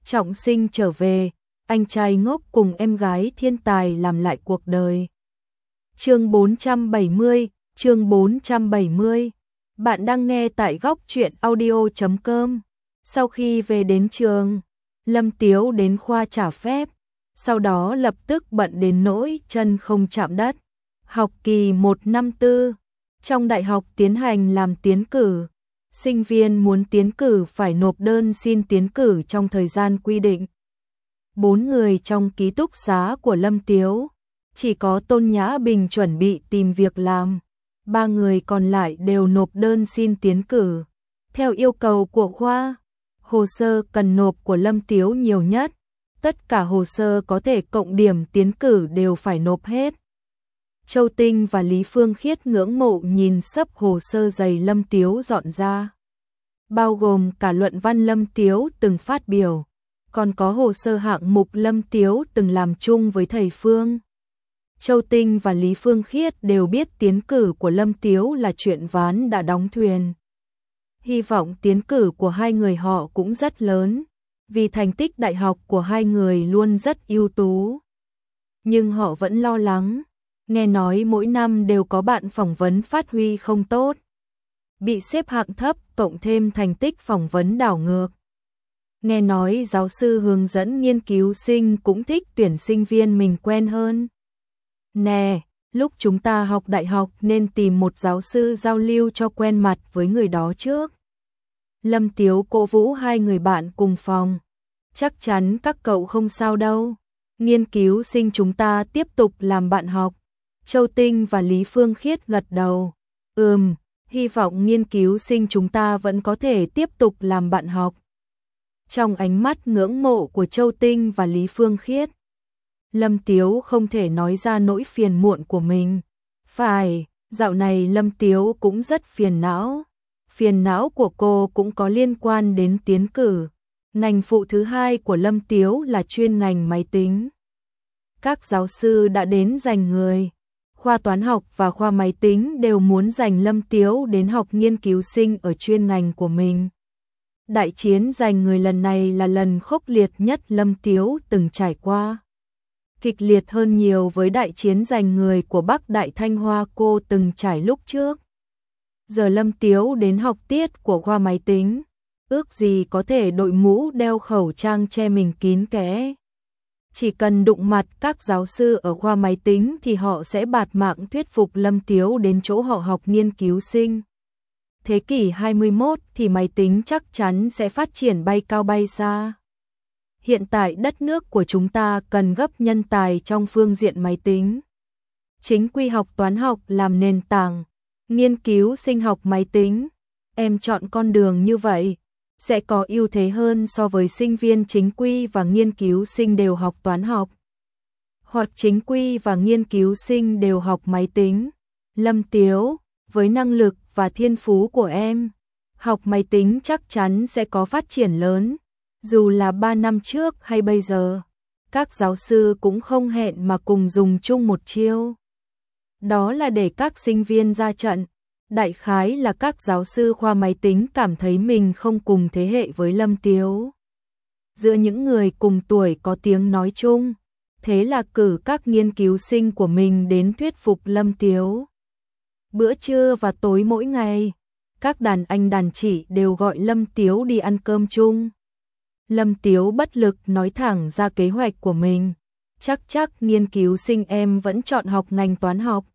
trọng sinh trở về, anh trai ngốc cùng em gái thiên tài làm lại cuộc đời. Chương 470. Bạn đang nghe tại góc truyện audio.com. Sau khi về đến trường, Lâm Tiếu đến khoa trả phép, sau đó lập tức bận đến nỗi chân không chạm đất. Học kỳ 1 năm 4, trong đại học tiến hành làm tiến cử. Sinh viên muốn tiến cử phải nộp đơn xin tiến cử trong thời gian quy định. 4 người trong ký túc xá của Lâm Tiếu, chỉ có Tôn Nhã Bình chuẩn bị tìm việc làm. 3 người còn lại đều nộp đơn xin tiến cử. Theo yêu cầu của khoa, hồ sơ cần nộp của Lâm Tiếu nhiều nhất. Tất cả hồ sơ có thể cộng điểm tiến cử đều phải nộp hết. Châu Tinh và Lý Phương Khiết ngưỡng mộ nhìn xấp hồ sơ dày Lâm Tiếu dọn ra. Bao gồm cả luận văn Lâm Tiếu từng phát biểu, còn có hồ sơ hạng mục Lâm Tiếu từng làm chung với thầy Phương. Châu Tinh và Lý Phương Khiết đều biết tiến cử của Lâm Tiếu là chuyện ván đã đóng thuyền. Hy vọng tiến cử của hai người họ cũng rất lớn, vì thành tích đại học của hai người luôn rất ưu tú. Nhưng họ vẫn lo lắng, nghe nói mỗi năm đều có bạn phỏng vấn phát huy không tốt, bị xếp hạng thấp cộng thêm thành tích phỏng vấn đảo ngược. Nghe nói giáo sư hướng dẫn nghiên cứu sinh cũng thích tuyển sinh viên mình quen hơn. Nè, lúc chúng ta học đại học nên tìm một giáo sư giao lưu cho quen mặt với người đó trước. Lâm Tiếu cổ vũ hai người bạn cùng phòng. Chắc chắn các cậu không sao đâu. Nghiên cứu sinh chúng ta tiếp tục làm bạn học. Châu Tinh và Lý Phương Khiết gật đầu. Hy vọng nghiên cứu sinh chúng ta vẫn có thể tiếp tục làm bạn học. Trong ánh mắt ngưỡng mộ của Châu Tinh và Lý Phương Khiết, Lâm Tiếu không thể nói ra nỗi phiền muộn của mình. Phải, dạo này Lâm Tiếu cũng rất phiền não. Phiền não của cô cũng có liên quan đến tiến cử. Ngành phụ thứ hai của Lâm Tiếu là chuyên ngành máy tính. Các giáo sư đã đến giành người. Khoa toán học và khoa máy tính đều muốn giành Lâm Tiếu đến học nghiên cứu sinh ở chuyên ngành của mình. Đại chiến giành người lần này là lần khốc liệt nhất Lâm Tiếu từng trải qua. Kịch liệt hơn nhiều với đại chiến giành người của Bắc Đại Thanh Hoa cô từng trải lúc trước. Giờ Lâm Tiếu đến học tiết của khoa máy tính, ước gì có thể đội mũ đeo khẩu trang che mình kín kẽ. Chỉ cần đụng mặt các giáo sư ở khoa máy tính thì họ sẽ bạt mạng thuyết phục Lâm Tiếu đến chỗ họ học nghiên cứu sinh. Thế kỷ 21 thì máy tính chắc chắn sẽ phát triển bay cao bay xa. Hiện tại đất nước của chúng ta cần gấp nhân tài trong phương diện máy tính. Chính quy học toán học làm nền tảng, nghiên cứu sinh học máy tính. Em chọn con đường như vậy sẽ có ưu thế hơn so với sinh viên chính quy và nghiên cứu sinh đều học toán học, hoặc chính quy và nghiên cứu sinh đều học máy tính. Lâm Tiếu, với năng lực và thiên phú của em, học máy tính chắc chắn sẽ có phát triển lớn. Dù là 3 năm trước hay bây giờ, các giáo sư cũng không hẹn mà cùng dùng chung một chiêu. Đó là để các sinh viên ra trận. Đại khái là các giáo sư khoa máy tính cảm thấy mình không cùng thế hệ với Lâm Tiếu. Giữa những người cùng tuổi có tiếng nói chung, thế là cử các nghiên cứu sinh của mình đến thuyết phục Lâm Tiếu. Bữa trưa và tối mỗi ngày, các đàn anh đàn chị đều gọi Lâm Tiếu đi ăn cơm chung. Lâm Tiếu bất lực nói thẳng ra kế hoạch của mình. Chắc nghiên cứu sinh em vẫn chọn học ngành toán học,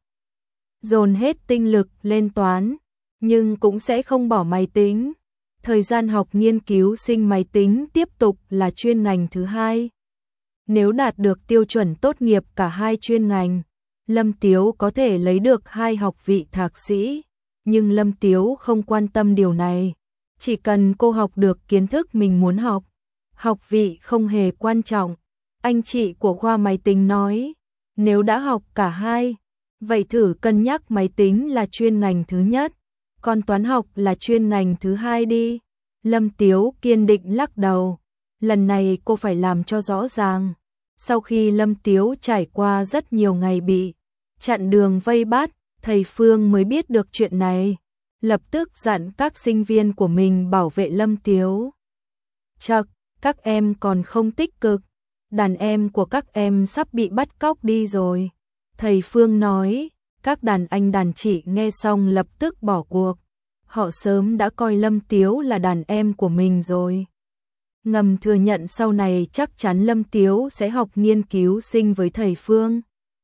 dồn hết tinh lực lên toán, nhưng cũng sẽ không bỏ máy tính. Thời gian học nghiên cứu sinh máy tính tiếp tục là chuyên ngành thứ hai. Nếu đạt được tiêu chuẩn tốt nghiệp cả hai chuyên ngành, Lâm Tiếu có thể lấy được 2 học vị thạc sĩ. Nhưng Lâm Tiếu không quan tâm điều này. Chỉ cần cô học được kiến thức mình muốn học, học vị không hề quan trọng. Anh chị của khoa máy tính nói, nếu đã học cả hai, vậy thử cân nhắc máy tính là chuyên ngành thứ nhất, còn toán học là chuyên ngành thứ hai đi. Lâm Tiếu kiên định lắc đầu. Lần này cô phải làm cho rõ ràng. Sau khi Lâm Tiếu trải qua rất nhiều ngày bị chặn đường vây bắt, thầy Phương mới biết được chuyện này. Lập tức dặn các sinh viên của mình bảo vệ Lâm Tiếu. Chậc, các em còn không tích cực, đàn em của các em sắp bị bắt cóc đi rồi. Thầy Phương nói, các đàn anh đàn chị nghe xong lập tức bỏ cuộc. Họ sớm đã coi Lâm Tiếu là đàn em của mình rồi. Ngầm thừa nhận sau này chắc chắn Lâm Tiếu sẽ học nghiên cứu sinh với thầy Phương.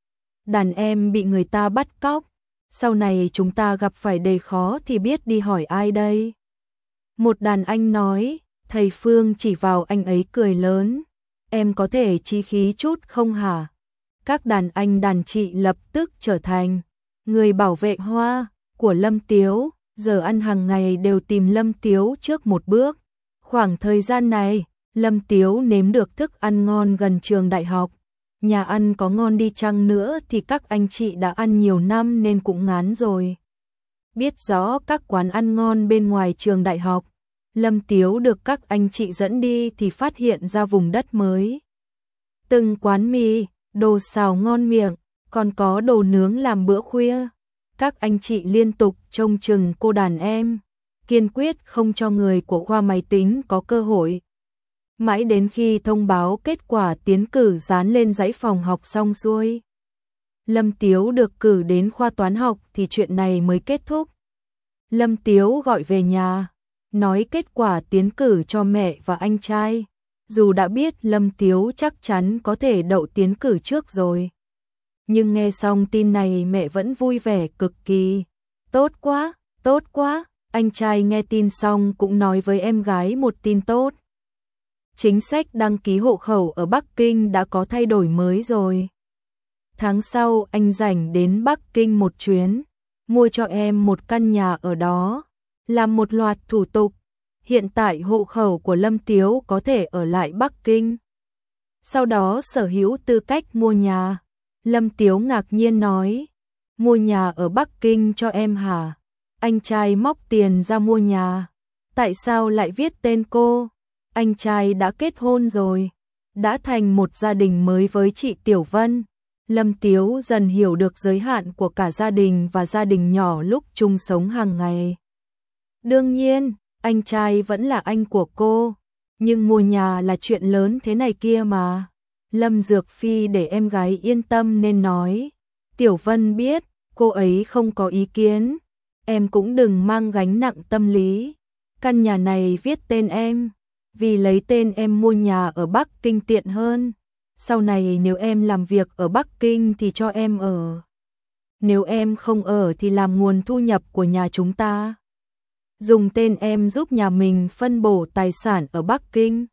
Đàn em bị người ta bắt cóc, sau này chúng ta gặp phải đề khó thì biết đi hỏi ai đây? Một đàn anh nói, thầy Phương chỉ vào anh ấy cười lớn. Em có thể chí khí chút không hả? Các đàn anh đàn chị lập tức trở thành người bảo vệ hoa của Lâm Tiếu, giờ ăn hàng ngày đều tìm Lâm Tiếu trước một bước. Khoảng thời gian này, Lâm Tiếu nếm được thức ăn ngon gần trường đại học. Nhà ăn có ngon đi chăng nữa thì các anh chị đã ăn nhiều năm nên cũng ngán rồi. Biết rõ các quán ăn ngon bên ngoài trường đại học, Lâm Tiếu được các anh chị dẫn đi thì phát hiện ra vùng đất mới. Từng quán mì, đồ xào ngon miệng, còn có đồ nướng làm bữa khuya. Các anh chị liên tục trông chừng cô đàn em, kiên quyết không cho người của khoa máy tính có cơ hội. Mãi đến khi thông báo kết quả tiến cử dán lên dãy phòng học xong xuôi, Lâm Tiếu được cử đến khoa toán học thì chuyện này mới kết thúc. Lâm Tiếu gọi về nhà, nói kết quả tiến cử cho mẹ và anh trai. Dù đã biết Lâm Tiếu chắc chắn có thể đậu tiến cử trước rồi, nhưng nghe xong tin này mẹ vẫn vui vẻ cực kỳ. Tốt quá, tốt quá. Anh trai nghe tin xong cũng nói với em gái một tin tốt. Chính sách đăng ký hộ khẩu ở Bắc Kinh đã có thay đổi mới rồi. Tháng sau anh rảnh đến Bắc Kinh một chuyến, mua cho em một căn nhà ở đó, làm một loạt thủ tục. Hiện tại hộ khẩu của Lâm Tiếu có thể ở lại Bắc Kinh, sau đó sở hữu tư cách mua nhà. Lâm Tiếu ngạc nhiên nói, mua nhà ở Bắc Kinh cho em hả? Anh trai móc tiền ra mua nhà. Tại sao lại viết tên cô? Anh trai đã kết hôn rồi, đã thành một gia đình mới với chị Tiểu Vân. Lâm Tiếu dần hiểu được giới hạn của cả gia đình và gia đình nhỏ lúc chung sống hàng ngày. Đương nhiên, anh trai vẫn là anh của cô, nhưng mua nhà là chuyện lớn thế này kia mà. Lâm Dược Phi để em gái yên tâm nên nói, Tiểu Vân biết, cô ấy không có ý kiến. Em cũng đừng mang gánh nặng tâm lý. Căn nhà này viết tên em, vì lấy tên em mua nhà ở Bắc Kinh tiện hơn. Sau này nếu em làm việc ở Bắc Kinh thì cho em ở. Nếu em không ở thì làm nguồn thu nhập của nhà chúng ta. Dùng tên em giúp nhà mình phân bổ tài sản ở Bắc Kinh.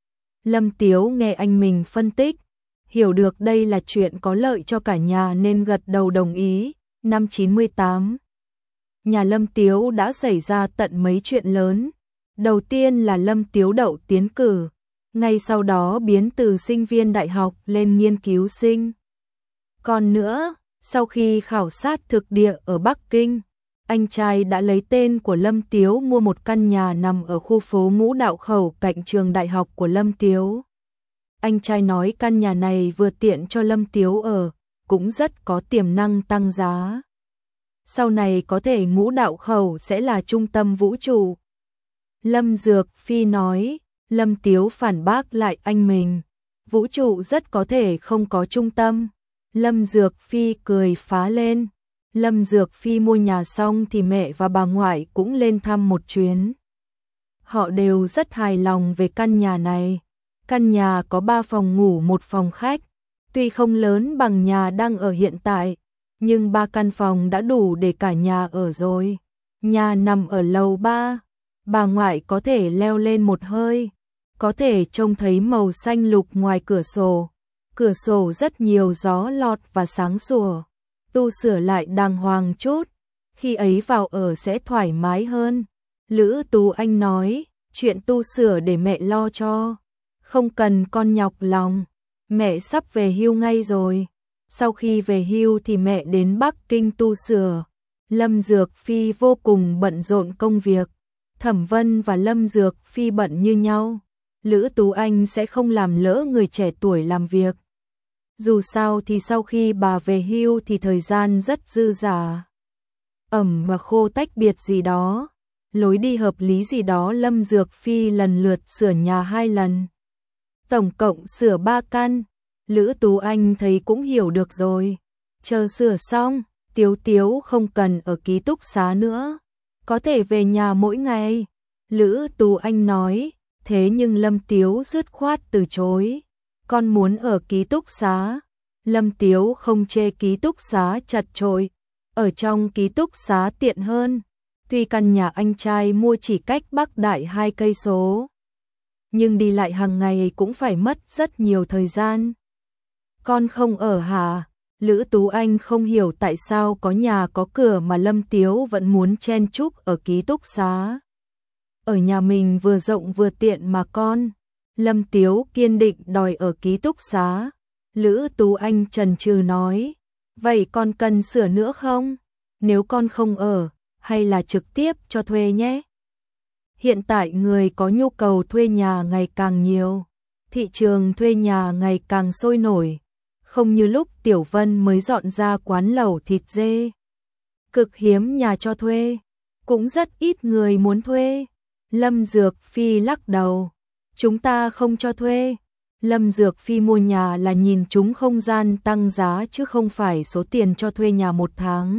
Lâm Tiếu nghe anh mình phân tích, hiểu được đây là chuyện có lợi cho cả nhà nên gật đầu đồng ý. Năm 98, nhà Lâm Tiếu đã xảy ra tận mấy chuyện lớn. Đầu tiên là Lâm Tiếu đậu tiến cử, ngay sau đó biến từ sinh viên đại học lên nghiên cứu sinh. Còn nữa, sau khi khảo sát thực địa ở Bắc Kinh, anh trai đã lấy tên của Lâm Tiếu mua một căn nhà nằm ở khu phố Ngũ Đạo Khẩu cạnh trường đại học của Lâm Tiếu. Anh trai nói căn nhà này vừa tiện cho Lâm Tiếu ở, cũng rất có tiềm năng tăng giá. Sau này có thể Ngũ Đạo Khẩu sẽ là trung tâm vũ trụ. Lâm Dược Phi nói, Lâm Tiếu phản bác lại anh mình, vũ trụ rất có thể không có trung tâm. Lâm Dược Phi cười phá lên. Lâm Dược Phi mua nhà xong thì mẹ và bà ngoại cũng lên thăm một chuyến. Họ đều rất hài lòng về căn nhà này. Căn nhà có 3 phòng ngủ 1 phòng khách. Tuy không lớn bằng nhà đang ở hiện tại, nhưng 3 căn phòng đã đủ để cả nhà ở rồi. Nhà nằm ở lầu 3. Bà ngoại có thể leo lên một hơi, có thể trông thấy màu xanh lục ngoài cửa sổ. Cửa sổ rất nhiều gió lọt và sáng sủa. Tu sửa lại đàng hoàng chút, khi ấy vào ở sẽ thoải mái hơn. Lữ Tú Anh nói, chuyện tu sửa để mẹ lo cho, không cần con nhọc lòng, mẹ sắp về hưu ngay rồi. Sau khi về hưu thì mẹ đến Bắc Kinh tu sửa. Lâm Dược Phi vô cùng bận rộn công việc, Thẩm Vân và Lâm Dược Phi bận như nhau. Lữ Tú Anh sẽ không làm lỡ người trẻ tuổi làm việc. Dù sao thì sau khi bà về hưu thì thời gian rất dư dả. Ẩm và khô tách biệt gì đó, lối đi hợp lý gì đó. Lâm Dược Phi lần lượt sửa nhà 2 lần. tổng cộng sửa 3 căn. Lữ Tú Anh thấy cũng hiểu được rồi. Chờ sửa xong, Tiếu Tiếu không cần ở ký túc xá nữa, có thể về nhà mỗi ngày. Lữ Tú Anh nói, thế nhưng Lâm Tiếu dứt khoát từ chối. Con muốn ở ký túc xá. Lâm Tiếu không chê ký túc xá chật chội, ở trong ký túc xá tiện hơn. Tuy căn nhà anh trai mua chỉ cách Bắc Đại 2 cây số, nhưng đi lại hàng ngày cũng phải mất rất nhiều thời gian. Con không ở hả? Lữ Tú Anh không hiểu tại sao có nhà có cửa mà Lâm Tiếu vẫn muốn chen chúc ở ký túc xá. Ở nhà mình vừa rộng vừa tiện mà con. Lâm Tiếu kiên định đòi ở ký túc xá. Lữ Tú Anh chần chừ nói, vậy con cần sửa nữa không? Nếu con không ở, hay là trực tiếp cho thuê nhé? Hiện tại người có nhu cầu thuê nhà ngày càng nhiều, thị trường thuê nhà ngày càng sôi nổi, không như lúc Tiểu Vân mới dọn ra quán lẩu thịt dê. Cực hiếm nhà cho thuê, cũng rất ít người muốn thuê. Lâm Dược Phi lắc đầu, chúng ta không cho thuê. Lâm Dược Phi mua nhà là nhìn chúng không gian tăng giá chứ không phải số tiền cho thuê nhà một tháng.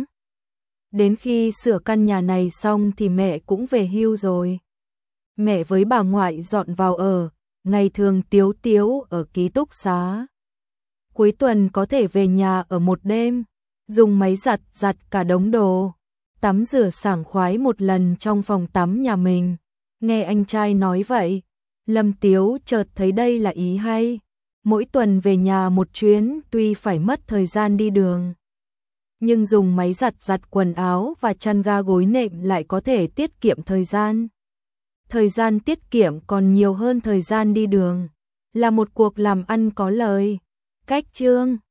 Đến khi sửa căn nhà này xong thì mẹ cũng về hưu rồi. Mẹ với bà ngoại dọn vào ở, ngày thường Tiếu Tiếu ở ký túc xá. Cuối tuần có thể về nhà ở một đêm, dùng máy giặt giặt cả đống đồ, tắm rửa sảng khoái một lần trong phòng tắm nhà mình. Nghe anh trai nói vậy, Lâm Tiếu chợt thấy đây là ý hay. Mỗi tuần về nhà một chuyến tuy phải mất thời gian đi đường, nhưng dùng máy giặt giặt quần áo và chăn ga gối nệm lại có thể tiết kiệm thời gian. Thời gian tiết kiệm còn nhiều hơn thời gian đi đường, là một cuộc làm ăn có lời. Cách chương